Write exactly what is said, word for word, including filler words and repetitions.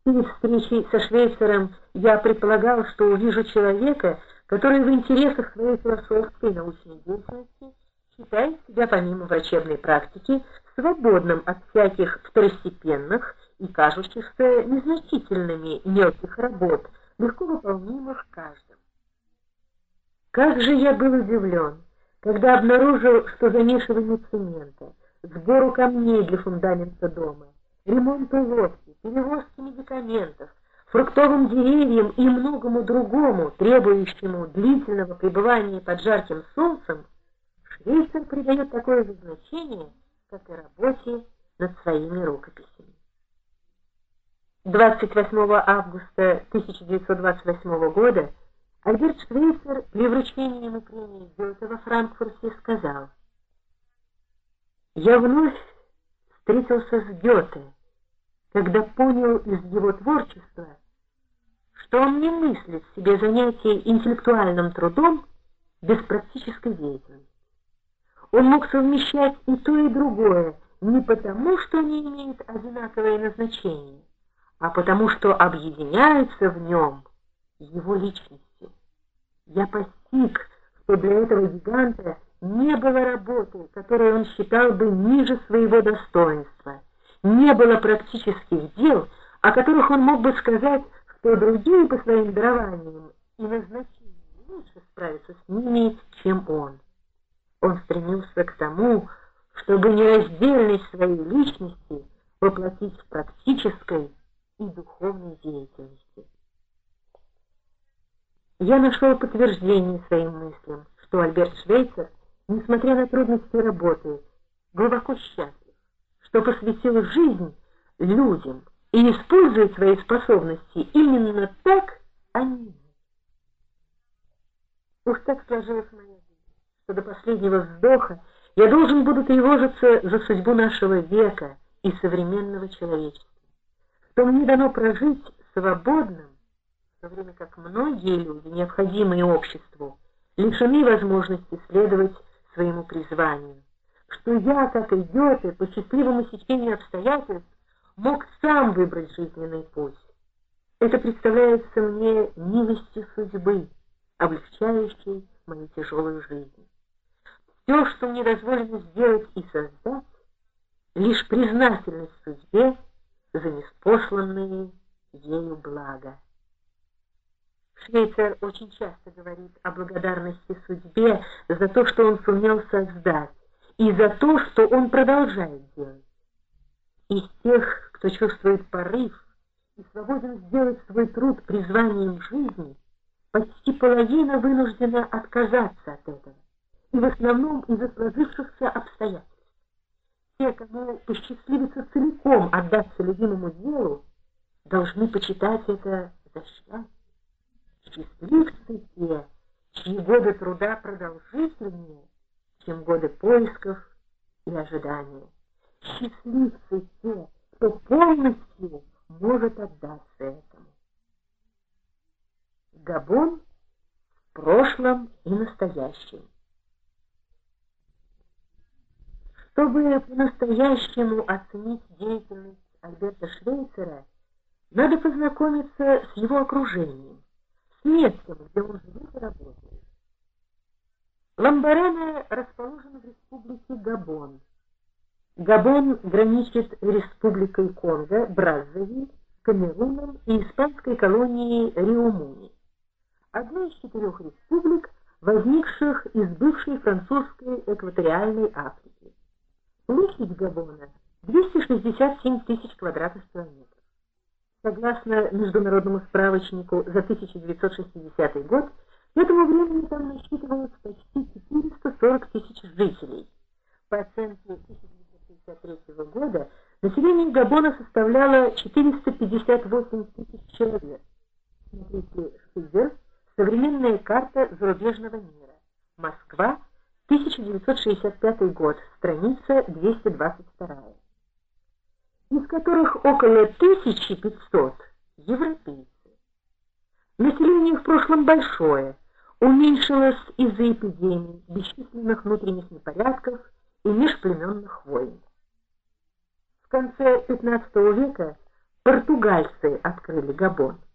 Перед встречей со Швейцером я предполагал, что увижу человека, который в интересах своей философской и научной деятельности считает себя помимо врачебной практики свободным от всяких второстепенных и кажущихся незначительными мелких работ, легко выполнимых каждым. Как же я был удивлен, когда обнаружил, что замешивание цемента, сбору камней для фундамента дома, ремонту лодки, перевозки медикаментов, фруктовым деревьям и многому другому, требующему длительного пребывания под жарким солнцем, Швейцер придает такое же значение, как и работе над своими рукописями. двадцать восьмого августа тысяча девятьсот двадцать восьмого года Альберт Швейцер при вручении ему премии Гёте во Франкфурте сказал: «Я вновь встретился с Гёте, когда понял из его творчества, что он не мыслит себе занятий интеллектуальным трудом без практической деятельности. Он мог совмещать и то, и другое не потому, что они имеют одинаковое назначение, а потому, что объединяются в нем его личностью. Я постиг, что для этого гиганта не было работы, которую он считал бы ниже своего достоинства, не было практических дел, о которых он мог бы сказать, что другие по своим дарованиям и назначениям лучше справятся с ними, чем он. Он стремился к тому, чтобы нераздельность своей личности воплотить в практической и духовной деятельности. Я нашел подтверждение своим мыслям, что Альберт Швейцер, несмотря на трудности работы, глубоко счастлив, что посвятил жизнь людям и использует свои способности именно так, а не иначе. Уж так сложилась моя жизнь, что до последнего вздоха я должен буду тревожиться за судьбу нашего века и современного человечества, что мне дано прожить свободным, в то время как многие люди, необходимые обществу, лишены возможности следовать своему призванию, что я, как и Гёте, по счастливому сечению обстоятельств, мог сам выбрать жизненный путь. Это представляется мне милостью судьбы, облегчающей мою тяжелую жизнь. Все, что мне дозволено сделать и создать, лишь признательность судьбе за неспосланные ею блага. Швейцер очень часто говорит о благодарности судьбе за то, что он сумел создать, и за то, что он продолжает делать. Из тех, кто чувствует порыв и свободен сделать свой труд призванием жизни, почти половина вынуждена отказаться от этого, и в основном из-за сложившихся обстоятельств. Те, кому посчастливится целиком отдаться любимому делу, должны почитать это за счастье. Счастливцы те, чьи годы труда продолжительнее, чем годы поисков и ожидания. Счастливцы те, кто полностью может отдаться этому. Габон в прошлом и настоящем. Чтобы по-настоящему оценить деятельность Альберта Швейцера, надо познакомиться с его окружением, с местом, где он живет и работает. Ламбарене расположен в республике Габон. Габон граничит с республикой Конго, Браззавиль, Камеруном и испанской колонией Риомуни, одной из четырех республик, возникших из бывшей французской экваториальной Африки. Площадь Габона двести шестьдесят семь тысяч квадратных километров. Согласно международному справочнику за тысяча девятьсот шестидесятый год, к этому времени там насчитывалось почти четыреста сорок тысяч жителей. По оценке тысяча девятьсот шестьдесят третьего года население Габона составляло четыреста пятьдесят восемь тысяч человек. Смотрите Шпигель, современная карта зарубежного мира. Москва, тысяча девятьсот шестьдесят пятый год, страница двести двадцать два. Из которых около тысячи пятисот европейцы. Население в прошлом большое, уменьшилось из-за эпидемий, бесчисленных внутренних непорядков и межплеменных войн. В конце пятнадцатого века португальцы открыли Габон?